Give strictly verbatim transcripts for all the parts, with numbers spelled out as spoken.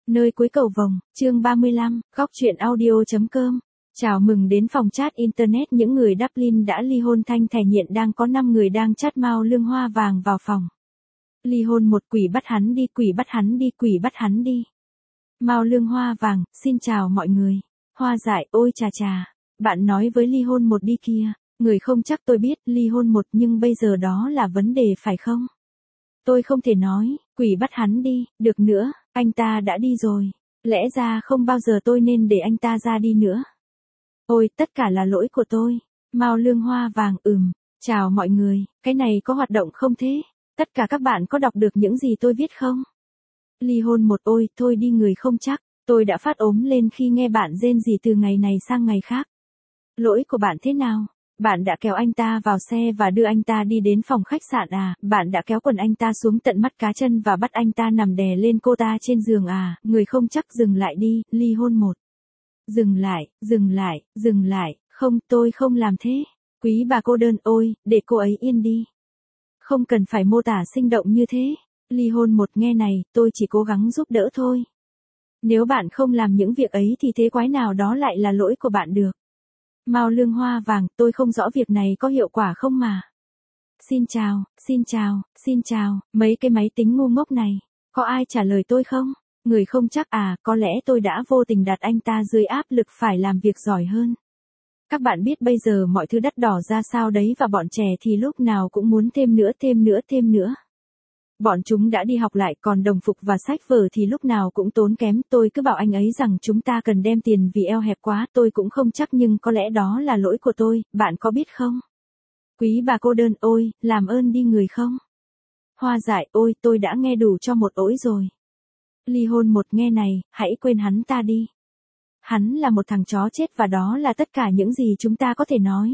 Nơi cuối cầu vồng, chương ba mươi lăm, góc truyện audio.com. Chào mừng đến phòng chat Internet những người Dublin đã ly hôn. Thanh thẻ nhện đang có năm người đang chat Mao Lương Hoa Vàng vào phòng. Ly hôn một, quỷ bắt hắn đi, quỷ bắt hắn đi, quỷ bắt hắn đi. Mao Lương Hoa Vàng, xin chào mọi người. Hoa dại, ôi chà chà. Bạn nói với ly hôn một đi kia. Người không chắc tôi biết ly hôn một nhưng bây giờ đó là vấn đề phải không? Tôi không thể nói, quỷ bắt hắn đi, được nữa, anh ta đã đi rồi. Lẽ ra không bao giờ tôi nên để anh ta ra đi nữa. Ôi, tất cả là lỗi của tôi. Mao Lương Hoa Vàng, ừm, chào mọi người, cái này có hoạt động không thế? Tất cả các bạn có đọc được những gì tôi viết không? Ly hôn một, ôi, thôi đi người không chắc, tôi đã phát ốm lên khi nghe bạn rên rỉ từ ngày này sang ngày khác. Lỗi của bạn thế nào? Bạn đã kéo anh ta vào xe và đưa anh ta đi đến phòng khách sạn à, bạn đã kéo quần anh ta xuống tận mắt cá chân và bắt anh ta nằm đè lên cô ta trên giường à, người không chắc dừng lại đi, ly hôn một. Dừng lại, dừng lại, dừng lại, không, tôi không làm thế. Quý bà cô đơn, ôi, để cô ấy yên đi. Không cần phải mô tả sinh động như thế. Ly hôn một, nghe này, tôi chỉ cố gắng giúp đỡ thôi. Nếu bạn không làm những việc ấy thì thế quái nào đó lại là lỗi của bạn được. Mao Lương Hoa Vàng, tôi không rõ việc này có hiệu quả không mà. Xin chào, xin chào, xin chào, mấy cái máy tính ngu ngốc này, có ai trả lời tôi không? Người không chắc à, có lẽ tôi đã vô tình đặt anh ta dưới áp lực phải làm việc giỏi hơn. Các bạn biết bây giờ mọi thứ đắt đỏ ra sao đấy và bọn trẻ thì lúc nào cũng muốn thêm nữa, thêm nữa, thêm nữa. Bọn chúng đã đi học lại còn đồng phục và sách vở thì lúc nào cũng tốn kém. Tôi cứ bảo anh ấy rằng chúng ta cần đem tiền vì eo hẹp quá. Tôi cũng không chắc nhưng có lẽ đó là lỗi của tôi, bạn có biết không? Quý bà cô đơn, ôi, làm ơn đi người không? Hoa dại, ôi, tôi đã nghe đủ cho một ỗi rồi. Ly hôn một, nghe này, hãy quên hắn ta đi. Hắn là một thằng chó chết và đó là tất cả những gì chúng ta có thể nói.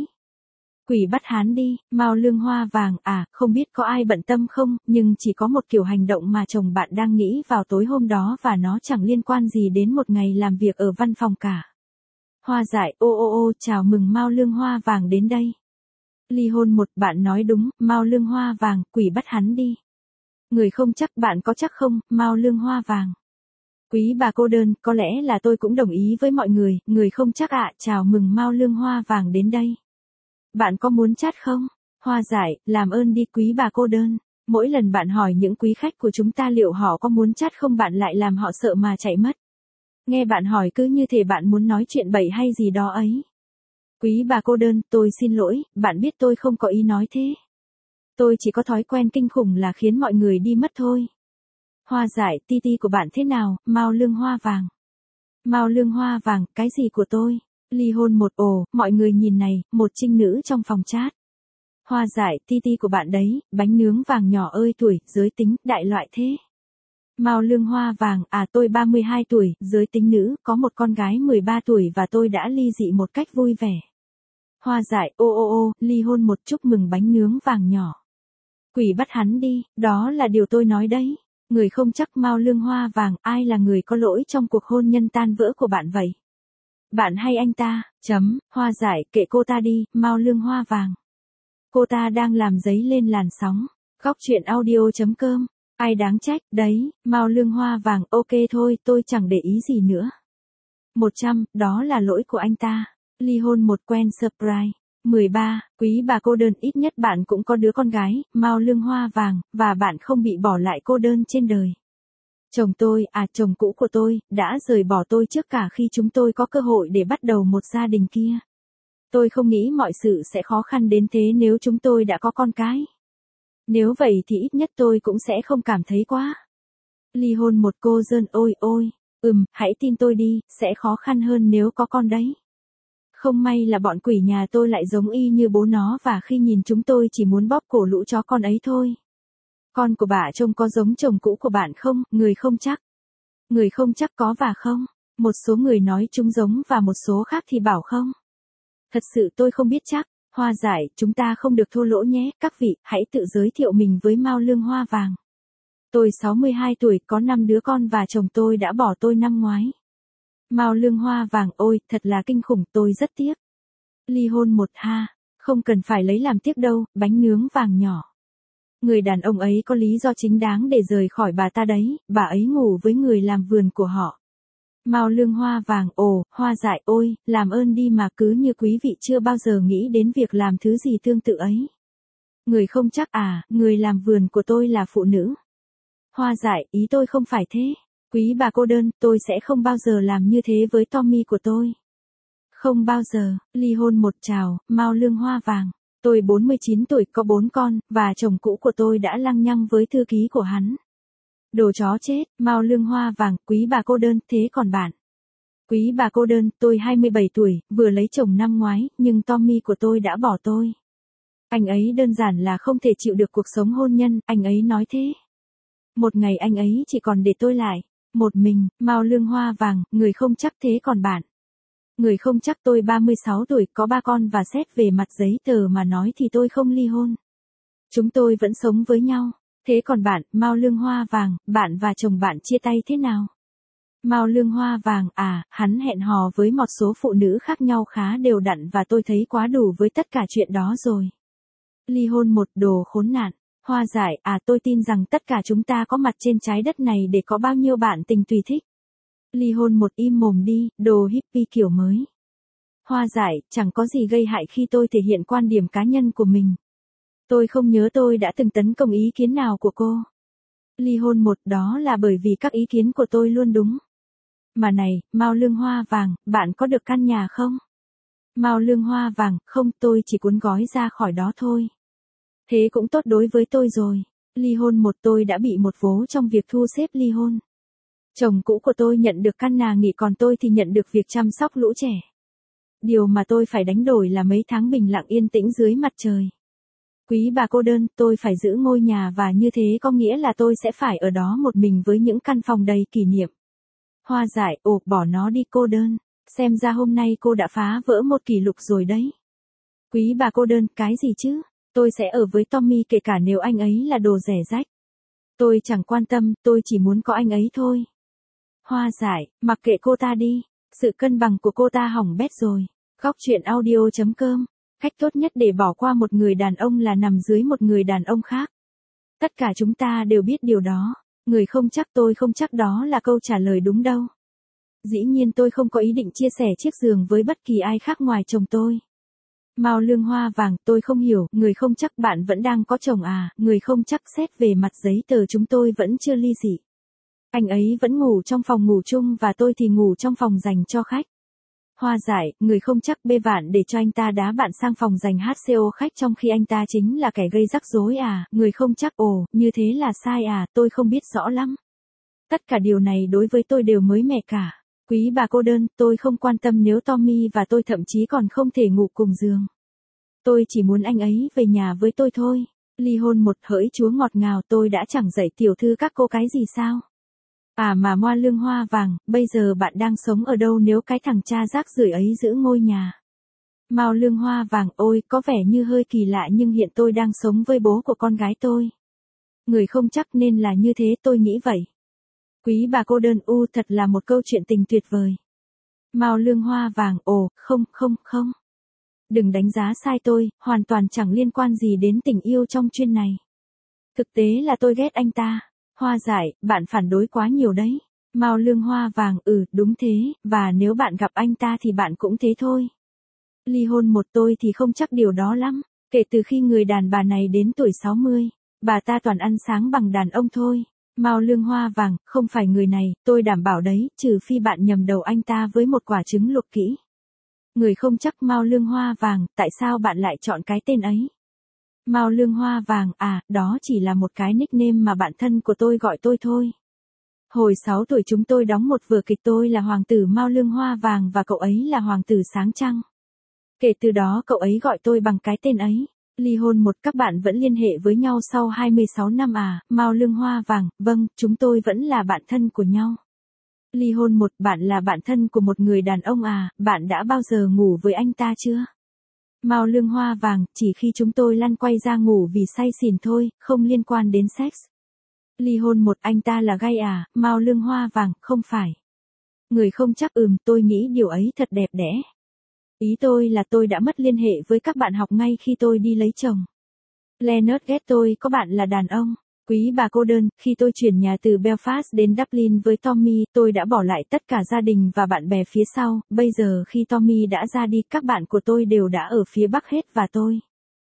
Quỷ bắt hắn đi, Mao Lương Hoa Vàng, à, không biết có ai bận tâm không, nhưng chỉ có một kiểu hành động mà chồng bạn đang nghĩ vào tối hôm đó và nó chẳng liên quan gì đến một ngày làm việc ở văn phòng cả. Hoa dại, ô ô ô, chào mừng Mao Lương Hoa Vàng đến đây. Ly hôn một, bạn nói đúng, Mao Lương Hoa Vàng, quỷ bắt hắn đi. Người không chắc, bạn có chắc không, Mao Lương Hoa Vàng. Quý bà cô đơn, có lẽ là tôi cũng đồng ý với mọi người, người không chắc ạ, chào mừng Mao Lương Hoa Vàng đến đây. Bạn có muốn chat không? Hoa dại, làm ơn đi quý bà cô đơn. Mỗi lần bạn hỏi những quý khách của chúng ta liệu họ có muốn chat không bạn lại làm họ sợ mà chạy mất. Nghe bạn hỏi cứ như thể bạn muốn nói chuyện bậy hay gì đó ấy. Quý bà cô đơn, tôi xin lỗi, bạn biết tôi không có ý nói thế. Tôi chỉ có thói quen kinh khủng là khiến mọi người đi mất thôi. Hoa dại, ti ti của bạn thế nào, Mao Lương Hoa Vàng? Mao Lương Hoa Vàng, cái gì của tôi? Ly hôn một, ồ, mọi người nhìn này, một trinh nữ trong phòng chat. Hoa dại, ti ti của bạn đấy, bánh nướng vàng nhỏ ơi tuổi, giới tính, đại loại thế. Mao Lương Hoa Vàng, à tôi ba mươi hai tuổi, giới tính nữ, có một con gái mười ba tuổi và tôi đã ly dị một cách vui vẻ. Hoa dại, ô ô ô, ly hôn một, chúc mừng bánh nướng vàng nhỏ. Quỷ bắt hắn đi, đó là điều tôi nói đấy. Người không chắc, Mao Lương Hoa Vàng, ai là người có lỗi trong cuộc hôn nhân tan vỡ của bạn vậy? Bạn hay anh ta, chấm, hoa dại, kệ cô ta đi, Mao Lương Hoa Vàng. Cô ta đang làm dấy lên làn sóng. Góc truyện audio.com. Ai đáng trách, đấy, Mao Lương Hoa Vàng, ok thôi, tôi chẳng để ý gì nữa. một trăm, đó là lỗi của anh ta. Ly hôn một, quen surprise. mười ba, quý bà cô đơn, ít nhất bạn cũng có đứa con gái, Mao Lương Hoa Vàng, và bạn không bị bỏ lại cô đơn trên đời. Chồng tôi, à chồng cũ của tôi, đã rời bỏ tôi trước cả khi chúng tôi có cơ hội để bắt đầu một gia đình kia. Tôi không nghĩ mọi sự sẽ khó khăn đến thế nếu chúng tôi đã có con cái. Nếu vậy thì ít nhất tôi cũng sẽ không cảm thấy quá. Ly hôn một, cô dơn, ôi ôi, ừm, hãy tin tôi đi, sẽ khó khăn hơn nếu có con đấy. Không may là bọn quỷ nhà tôi lại giống y như bố nó và khi nhìn chúng tôi chỉ muốn bóp cổ lũ chó con ấy thôi. Con của bà trông có giống chồng cũ của bạn không, người không chắc. Người không chắc có và không. Một số người nói chúng giống và một số khác thì bảo không. Thật sự tôi không biết chắc. Hoa dại, chúng ta không được thua lỗ nhé, các vị, hãy tự giới thiệu mình với Mao Lương Hoa Vàng. Tôi sáu mươi hai tuổi, có năm đứa con và chồng tôi đã bỏ tôi năm ngoái. Mao Lương Hoa Vàng, ôi, thật là kinh khủng, tôi rất tiếc. Ly hôn một, ha, không cần phải lấy làm tiếc đâu, bánh nướng vàng nhỏ. Người đàn ông ấy có lý do chính đáng để rời khỏi bà ta đấy, bà ấy ngủ với người làm vườn của họ. Mao Lương Hoa Vàng, ồ, Hoa Dại, ôi, làm ơn đi mà, cứ như quý vị chưa bao giờ nghĩ đến việc làm thứ gì tương tự ấy. Người không chắc à, người làm vườn của tôi là phụ nữ. Hoa Dại, ý tôi không phải thế. Quý bà cô đơn, tôi sẽ không bao giờ làm như thế với Tommy của tôi. Không bao giờ, ly hôn một chào, Mao Lương Hoa Vàng. Tôi bốn mươi chín tuổi, có bốn con, và chồng cũ của tôi đã lăng nhăng với thư ký của hắn. Đồ chó chết, Mao Lương Hoa Vàng, quý bà cô đơn, thế còn bạn? Quý bà cô đơn, tôi hai mươi bảy tuổi, vừa lấy chồng năm ngoái, nhưng Tommy của tôi đã bỏ tôi. Anh ấy đơn giản là không thể chịu được cuộc sống hôn nhân, anh ấy nói thế. Một ngày anh ấy chỉ còn để tôi lại. Một mình, Mao Lương Hoa Vàng, người không chắc thế còn bạn? Người không chắc tôi ba mươi sáu tuổi, có ba con và xét về mặt giấy tờ mà nói thì tôi không ly hôn. Chúng tôi vẫn sống với nhau. Thế còn bạn, Mao Lương Hoa Vàng, bạn và chồng bạn chia tay thế nào? Mao Lương Hoa Vàng, à, hắn hẹn hò với một số phụ nữ khác nhau khá đều đặn và tôi thấy quá đủ với tất cả chuyện đó rồi. Ly hôn một, đồ khốn nạn. Hoa Dại, à, tôi tin rằng tất cả chúng ta có mặt trên trái đất này để có bao nhiêu bạn tình tùy thích. Ly hôn một, im mồm đi, đồ hippie kiểu mới. Hoa Dại, chẳng có gì gây hại khi tôi thể hiện quan điểm cá nhân của mình. Tôi không nhớ tôi đã từng tấn công ý kiến nào của cô. Ly hôn một, đó là bởi vì các ý kiến của tôi luôn đúng. Mà này, Mao Lương Hoa Vàng, bạn có được căn nhà không? Mao Lương Hoa Vàng, không, tôi chỉ cuốn gói ra khỏi đó thôi. Thế cũng tốt đối với tôi rồi. Ly hôn một, tôi đã bị một vố trong việc thu xếp ly hôn. Chồng cũ của tôi nhận được căn nhà nghỉ còn tôi thì nhận được việc chăm sóc lũ trẻ. Điều mà tôi phải đánh đổi là mấy tháng bình lặng yên tĩnh dưới mặt trời. Quý bà cô đơn, tôi phải giữ ngôi nhà và như thế có nghĩa là tôi sẽ phải ở đó một mình với những căn phòng đầy kỷ niệm. Hoa Dại, ồ, bỏ nó đi cô đơn. Xem ra hôm nay cô đã phá vỡ một kỷ lục rồi đấy. Quý bà cô đơn, cái gì chứ? Tôi sẽ ở với Tommy kể cả nếu anh ấy là đồ rẻ rách. Tôi chẳng quan tâm, tôi chỉ muốn có anh ấy thôi. Hoa Dại, mặc kệ cô ta đi. Sự cân bằng của cô ta hỏng bét rồi. Góc truyện audio chấm com. Cách tốt nhất để bỏ qua một người đàn ông là nằm dưới một người đàn ông khác. Tất cả chúng ta đều biết điều đó. Người không chắc, tôi không chắc đó là câu trả lời đúng đâu. Dĩ nhiên tôi không có ý định chia sẻ chiếc giường với bất kỳ ai khác ngoài chồng tôi. Mao Lương Hoa Vàng, tôi không hiểu, người không chắc bạn vẫn đang có chồng à, người không chắc xét về mặt giấy tờ chúng tôi vẫn chưa ly dị. Anh ấy vẫn ngủ trong phòng ngủ chung và tôi thì ngủ trong phòng dành cho khách. Hoa Dại, người không chắc bê bạn để cho anh ta đá bạn sang phòng dành hát xê ô khách trong khi anh ta chính là kẻ gây rắc rối à, người không chắc, ồ, như thế là sai à, tôi không biết rõ lắm. Tất cả điều này đối với tôi đều mới mẻ cả. Quý bà cô đơn, tôi không quan tâm nếu Tommy và tôi thậm chí còn không thể ngủ cùng giường. Tôi chỉ muốn anh ấy về nhà với tôi thôi. Ly hôn một, hỡi chúa ngọt ngào, tôi đã chẳng dạy tiểu thư các cô cái gì sao? À mà Mao Lương Hoa Vàng, bây giờ bạn đang sống ở đâu nếu cái thằng cha rác rưởi ấy giữ ngôi nhà? Mao Lương Hoa Vàng, ôi, có vẻ như hơi kỳ lạ nhưng hiện tôi đang sống với bố của con gái tôi. Người không chắc nên là như thế, tôi nghĩ vậy. Quý bà cô đơn, u, thật là một câu chuyện tình tuyệt vời. Mao Lương Hoa Vàng, ồ, không, không, không. Đừng đánh giá sai tôi, hoàn toàn chẳng liên quan gì đến tình yêu trong chuyên này. Thực tế là tôi ghét anh ta. Hoa Dại, bạn phản đối quá nhiều đấy. Mao Lương Hoa Vàng, ừ, đúng thế, và nếu bạn gặp anh ta thì bạn cũng thế thôi. Ly hôn một, tôi thì không chắc điều đó lắm. Kể từ khi người đàn bà này đến tuổi sáu mươi, bà ta toàn ăn sáng bằng đàn ông thôi. Mao Lương Hoa Vàng, không phải người này, tôi đảm bảo đấy, trừ phi bạn nhầm đầu anh ta với một quả trứng luộc kỹ. Người không chắc, Mao Lương Hoa Vàng, tại sao bạn lại chọn cái tên ấy? Mao Lương Hoa Vàng, à, đó chỉ là một cái nickname mà bạn thân của tôi gọi tôi thôi. Hồi sáu tuổi chúng tôi đóng một vở kịch, tôi là hoàng tử Mao Lương Hoa Vàng và cậu ấy là hoàng tử Sáng Trăng. Kể từ đó cậu ấy gọi tôi bằng cái tên ấy. Ly hôn một, các bạn vẫn liên hệ với nhau sau hai mươi sáu năm à? Mao Lương Hoa Vàng, vâng, chúng tôi vẫn là bạn thân của nhau. Ly hôn một, bạn là bạn thân của một người đàn ông à, bạn đã bao giờ ngủ với anh ta chưa? Mao Lương Hoa Vàng, chỉ khi chúng tôi lăn quay ra ngủ vì say xỉn thôi, không liên quan đến sex. Ly hôn một, anh ta là gay à? Mao Lương Hoa Vàng, không phải. Người không chắc, ừm, tôi nghĩ điều ấy thật đẹp đẽ. Ý tôi là tôi đã mất liên hệ với các bạn học ngay khi tôi đi lấy chồng. Leonard ghét tôi, có bạn là đàn ông. Quý bà cô đơn, khi tôi chuyển nhà từ Belfast đến Dublin với Tommy, tôi đã bỏ lại tất cả gia đình và bạn bè phía sau, bây giờ khi Tommy đã ra đi, các bạn của tôi đều đã ở phía Bắc hết và tôi.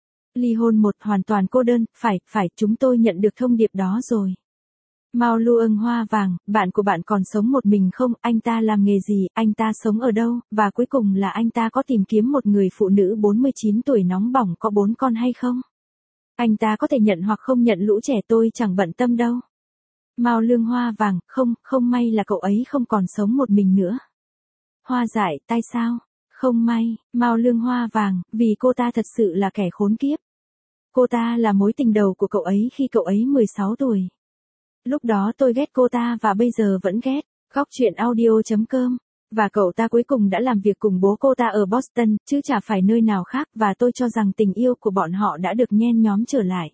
Ly hôn một, hoàn toàn cô đơn, phải, phải, chúng tôi nhận được thông điệp đó rồi. Mao Luông Hoa Vàng, bạn của bạn còn sống một mình không, anh ta làm nghề gì, anh ta sống ở đâu, và cuối cùng là anh ta có tìm kiếm một người phụ nữ bốn mươi chín tuổi nóng bỏng có bốn con hay không? Anh ta có thể nhận hoặc không nhận lũ trẻ, tôi chẳng bận tâm đâu. Mao Lương Hoa Vàng, không, không may là cậu ấy không còn sống một mình nữa. Hoa Dại, tại sao? Không may, Mao Lương Hoa Vàng, vì cô ta thật sự là kẻ khốn kiếp. Cô ta là mối tình đầu của cậu ấy khi cậu ấy mười sáu tuổi. Lúc đó tôi ghét cô ta và bây giờ vẫn ghét. Góc truyện audio chấm com. Và cậu ta cuối cùng đã làm việc cùng bố cô ta ở Boston, chứ chả phải nơi nào khác, và tôi cho rằng tình yêu của bọn họ đã được nhen nhóm trở lại.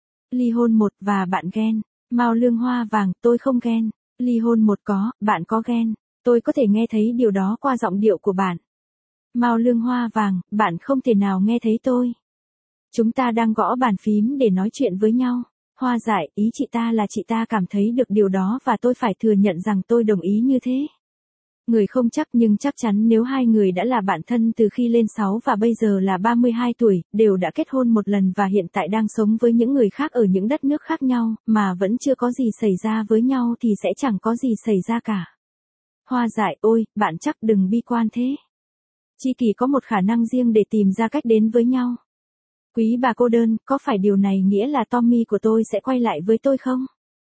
Ly hôn một, và bạn ghen. Mao Lương Hoa Vàng, tôi không ghen. Ly hôn một, có, bạn có ghen. Tôi có thể nghe thấy điều đó qua giọng điệu của bạn. Mao Lương Hoa Vàng, bạn không thể nào nghe thấy tôi. Chúng ta đang gõ bàn phím để nói chuyện với nhau. Hoa Dại, ý chị ta là chị ta cảm thấy được điều đó và tôi phải thừa nhận rằng tôi đồng ý như thế. Người không chắc nhưng chắc chắn nếu hai người đã là bạn thân từ khi lên sáu và bây giờ là ba mươi hai tuổi, đều đã kết hôn một lần và hiện tại đang sống với những người khác ở những đất nước khác nhau, mà vẫn chưa có gì xảy ra với nhau thì sẽ chẳng có gì xảy ra cả. Hoa Dại, ôi, bạn chắc đừng bi quan thế. Tri kỷ có một khả năng riêng để tìm ra cách đến với nhau. Quý bà cô đơn, có phải điều này nghĩa là Tommy của tôi sẽ quay lại với tôi không?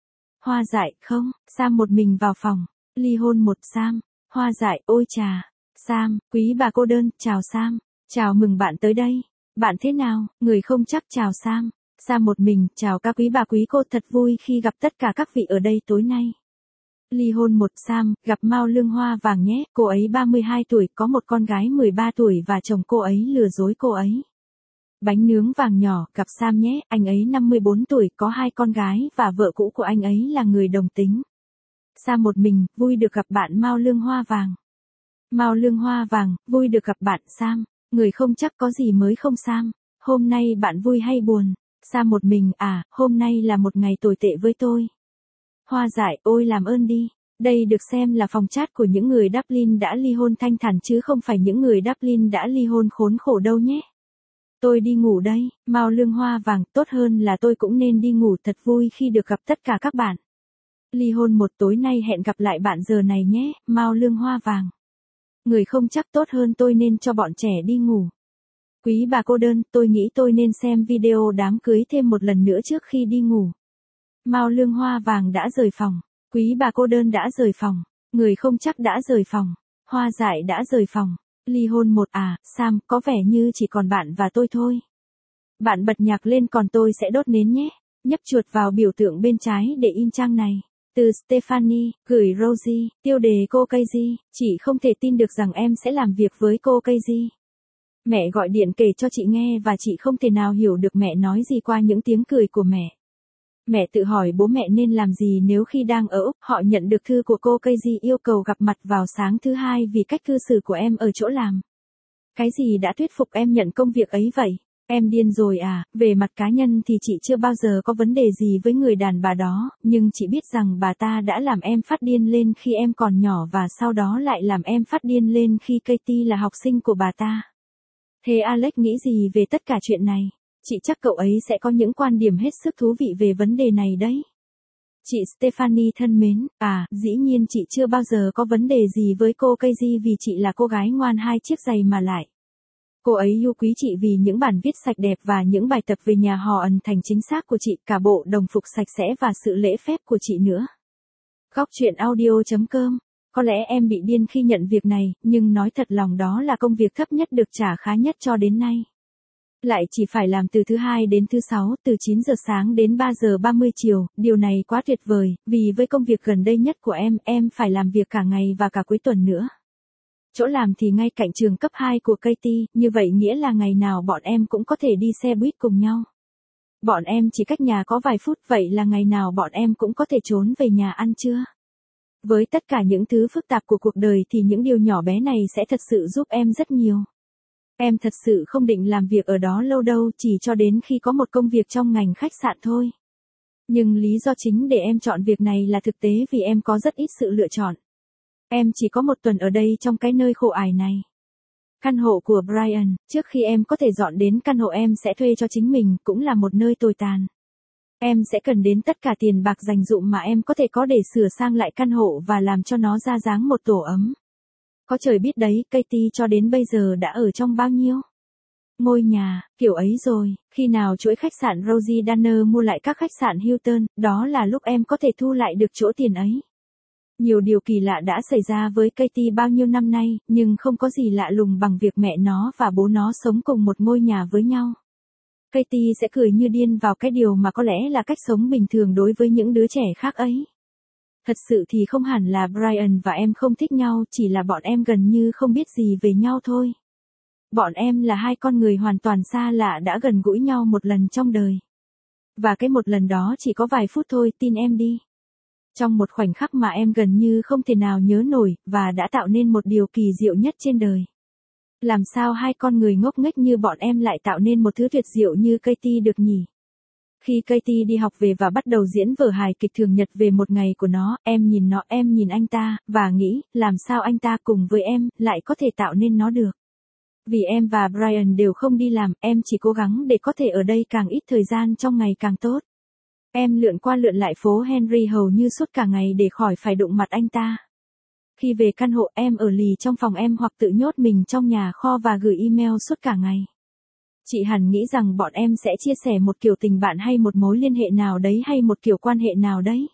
Hoa Dại, không, Sam một mình vào phòng. Ly hôn một, Sam. Hoa Dại, ôi chà. Sam, quý bà cô đơn, chào Sam. Chào mừng bạn tới đây. Bạn thế nào, người không chắc, chào Sam. Sam một mình, chào các quý bà quý cô, thật vui khi gặp tất cả các vị ở đây tối nay. Ly hôn một, Sam, gặp Mao Lương Hoa Vàng nhé, cô ấy ba mươi hai tuổi, có một con gái mười ba tuổi và chồng cô ấy lừa dối cô ấy. Bánh nướng vàng nhỏ, gặp Sam nhé, anh ấy năm mươi bốn tuổi, có hai con gái và vợ cũ của anh ấy là người đồng tính. Sam một mình, vui được gặp bạn Mao Lương Hoa Vàng. Mao Lương Hoa Vàng, vui được gặp bạn Sam. Người không chắc, có gì mới không Sam? Hôm nay bạn vui hay buồn? Sam một mình, à, hôm nay là một ngày tồi tệ với tôi. Hoa Dại, ôi làm ơn đi. Đây được xem là phòng chat của những người Dublin đã ly hôn thanh thản chứ không phải những người Dublin đã ly hôn khốn khổ đâu nhé. Tôi đi ngủ đây. Mao Lương Hoa Vàng, tốt hơn là tôi cũng nên đi ngủ, thật vui khi được gặp tất cả các bạn. Ly hôn một, tối nay hẹn gặp lại bạn giờ này nhé, Mao Lương Hoa Vàng. Người không chắc, tốt hơn tôi nên cho bọn trẻ đi ngủ. Quý bà cô đơn, tôi nghĩ tôi nên xem video đám cưới thêm một lần nữa trước khi đi ngủ. Mao Lương Hoa Vàng đã rời phòng. Quý bà cô đơn đã rời phòng. Người không chắc đã rời phòng. Hoa Dại đã rời phòng. Ly hôn một, à, Sam, có vẻ như chỉ còn bạn và tôi thôi. Bạn bật nhạc lên còn tôi sẽ đốt nến nhé. Nhấp chuột vào biểu tượng bên trái để in trang này. Từ Stephanie, gửi Rosie, tiêu đề cô Casey, chị không thể tin được rằng em sẽ làm việc với cô Casey. Mẹ gọi điện kể cho chị nghe và chị không thể nào hiểu được mẹ nói gì qua những tiếng cười của mẹ. Mẹ tự hỏi bố mẹ nên làm gì nếu khi đang ở Úc họ nhận được thư của cô Casey yêu cầu gặp mặt vào sáng thứ hai vì cách cư xử của em ở chỗ làm. Cái gì đã thuyết phục em nhận công việc ấy vậy? Em điên rồi à? Về mặt cá nhân thì chị chưa bao giờ có vấn đề gì với người đàn bà đó, nhưng chị biết rằng bà ta đã làm em phát điên lên khi em còn nhỏ và sau đó lại làm em phát điên lên khi Katie là học sinh của bà ta. Thế Alex nghĩ gì về tất cả chuyện này? Chị chắc cậu ấy sẽ có những quan điểm hết sức thú vị về vấn đề này đấy. Chị Stephanie thân mến, à, dĩ nhiên chị chưa bao giờ có vấn đề gì với cô Casey vì chị là cô gái ngoan hai chiếc giày mà lại. Cô ấy yêu quý chị vì những bản viết sạch đẹp và những bài tập về nhà họ ẩn thành chính xác của chị, cả bộ đồng phục sạch sẽ và sự lễ phép của chị nữa. Góc truyện audio chấm com. Có lẽ em bị điên khi nhận việc này, nhưng nói thật lòng đó là công việc thấp nhất được trả khá nhất cho đến nay. Lại chỉ phải làm từ thứ hai đến thứ sáu, từ chín giờ sáng đến ba giờ ba mươi chiều, điều này quá tuyệt vời, vì với công việc gần đây nhất của em, em phải làm việc cả ngày và cả cuối tuần nữa. Chỗ làm thì ngay cạnh trường cấp hai của Katie, như vậy nghĩa là ngày nào bọn em cũng có thể đi xe buýt cùng nhau. Bọn em chỉ cách nhà có vài phút, vậy là ngày nào bọn em cũng có thể trốn về nhà ăn trưa. Với tất cả những thứ phức tạp của cuộc đời thì những điều nhỏ bé này sẽ thật sự giúp em rất nhiều. Em thật sự không định làm việc ở đó lâu đâu, chỉ cho đến khi có một công việc trong ngành khách sạn thôi. Nhưng lý do chính để em chọn việc này là thực tế vì em có rất ít sự lựa chọn. Em chỉ có một tuần ở đây trong cái nơi khổ ải này. Căn hộ của Brian, trước khi em có thể dọn đến căn hộ em sẽ thuê cho chính mình, cũng là một nơi tồi tàn. Em sẽ cần đến tất cả tiền bạc dành dụm mà em có thể có để sửa sang lại căn hộ và làm cho nó ra dáng một tổ ấm. Có trời biết đấy, Katie cho đến bây giờ đã ở trong bao nhiêu ngôi nhà, kiểu ấy rồi, khi nào chuỗi khách sạn Rosie Danner mua lại các khách sạn Hilton, đó là lúc em có thể thu lại được chỗ tiền ấy. Nhiều điều kỳ lạ đã xảy ra với Katie bao nhiêu năm nay, nhưng không có gì lạ lùng bằng việc mẹ nó và bố nó sống cùng một ngôi nhà với nhau. Katie sẽ cười như điên vào cái điều mà có lẽ là cách sống bình thường đối với những đứa trẻ khác ấy. Thật sự thì không hẳn là Brian và em không thích nhau, chỉ là bọn em gần như không biết gì về nhau thôi. Bọn em là hai con người hoàn toàn xa lạ đã gần gũi nhau một lần trong đời. Và cái một lần đó chỉ có vài phút thôi, tin em đi. Trong một khoảnh khắc mà em gần như không thể nào nhớ nổi, và đã tạo nên một điều kỳ diệu nhất trên đời. Làm sao hai con người ngốc nghếch như bọn em lại tạo nên một thứ tuyệt diệu như Katie được nhỉ? Khi Katie đi học về và bắt đầu diễn vở hài kịch thường nhật về một ngày của nó, em nhìn nó, em nhìn anh ta, và nghĩ, làm sao anh ta cùng với em, lại có thể tạo nên nó được. Vì em và Brian đều không đi làm, em chỉ cố gắng để có thể ở đây càng ít thời gian trong ngày càng tốt. Em lượn qua lượn lại phố Henry hầu như suốt cả ngày để khỏi phải đụng mặt anh ta. Khi về căn hộ em ở lì trong phòng em hoặc tự nhốt mình trong nhà kho và gửi email suốt cả ngày. Chị hẳn nghĩ rằng bọn em sẽ chia sẻ một kiểu tình bạn hay một mối liên hệ nào đấy hay một kiểu quan hệ nào đấy.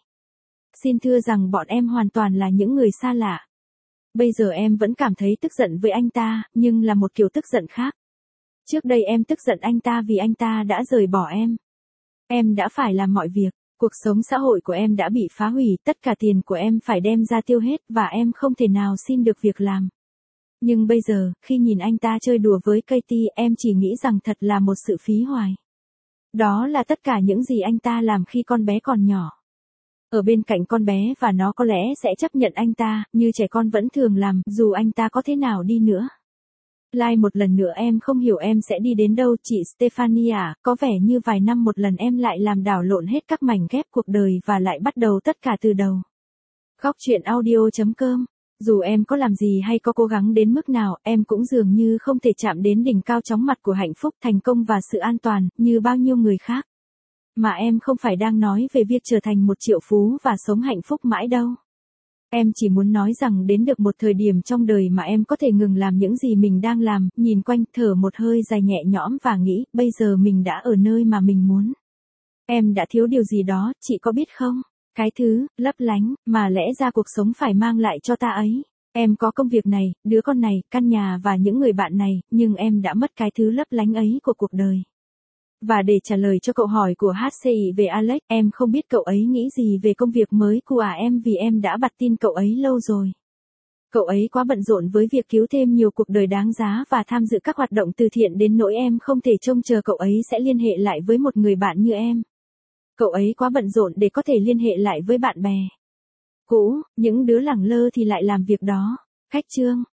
Xin thưa rằng bọn em hoàn toàn là những người xa lạ. Bây giờ em vẫn cảm thấy tức giận với anh ta, nhưng là một kiểu tức giận khác. Trước đây em tức giận anh ta vì anh ta đã rời bỏ em. Em đã phải làm mọi việc, cuộc sống xã hội của em đã bị phá hủy, tất cả tiền của em phải đem ra tiêu hết và em không thể nào xin được việc làm. Nhưng bây giờ, khi nhìn anh ta chơi đùa với Katie, em chỉ nghĩ rằng thật là một sự phí hoài. Đó là tất cả những gì anh ta làm khi con bé còn nhỏ. Ở bên cạnh con bé và nó có lẽ sẽ chấp nhận anh ta, như trẻ con vẫn thường làm, dù anh ta có thế nào đi nữa. Lại một lần nữa em không hiểu em sẽ đi đến đâu, chị Stephanie à, có vẻ như vài năm một lần em lại làm đảo lộn hết các mảnh ghép cuộc đời và lại bắt đầu tất cả từ đầu. Góc chuyện audio chấm com. Dù em có làm gì hay có cố gắng đến mức nào, em cũng dường như không thể chạm đến đỉnh cao chóng mặt của hạnh phúc, thành công và sự an toàn, như bao nhiêu người khác. Mà em không phải đang nói về việc trở thành một triệu phú và sống hạnh phúc mãi đâu. Em chỉ muốn nói rằng đến được một thời điểm trong đời mà em có thể ngừng làm những gì mình đang làm, nhìn quanh, thở một hơi dài nhẹ nhõm và nghĩ, bây giờ mình đã ở nơi mà mình muốn. Em đã thiếu điều gì đó, chị có biết không? Cái thứ, lấp lánh, mà lẽ ra cuộc sống phải mang lại cho ta ấy. Em có công việc này, đứa con này, căn nhà và những người bạn này, nhưng em đã mất cái thứ lấp lánh ấy của cuộc đời. Và để trả lời cho cậu hỏi của hát xê i về Alex, em không biết cậu ấy nghĩ gì về công việc mới của à em vì em đã bặt tin cậu ấy lâu rồi. Cậu ấy quá bận rộn với việc cứu thêm nhiều cuộc đời đáng giá và tham dự các hoạt động từ thiện đến nỗi em không thể trông chờ cậu ấy sẽ liên hệ lại với một người bạn như em. Cậu ấy quá bận rộn để có thể liên hệ lại với bạn bè cũ, những đứa lẳng lơ thì lại làm việc đó. Khách chương.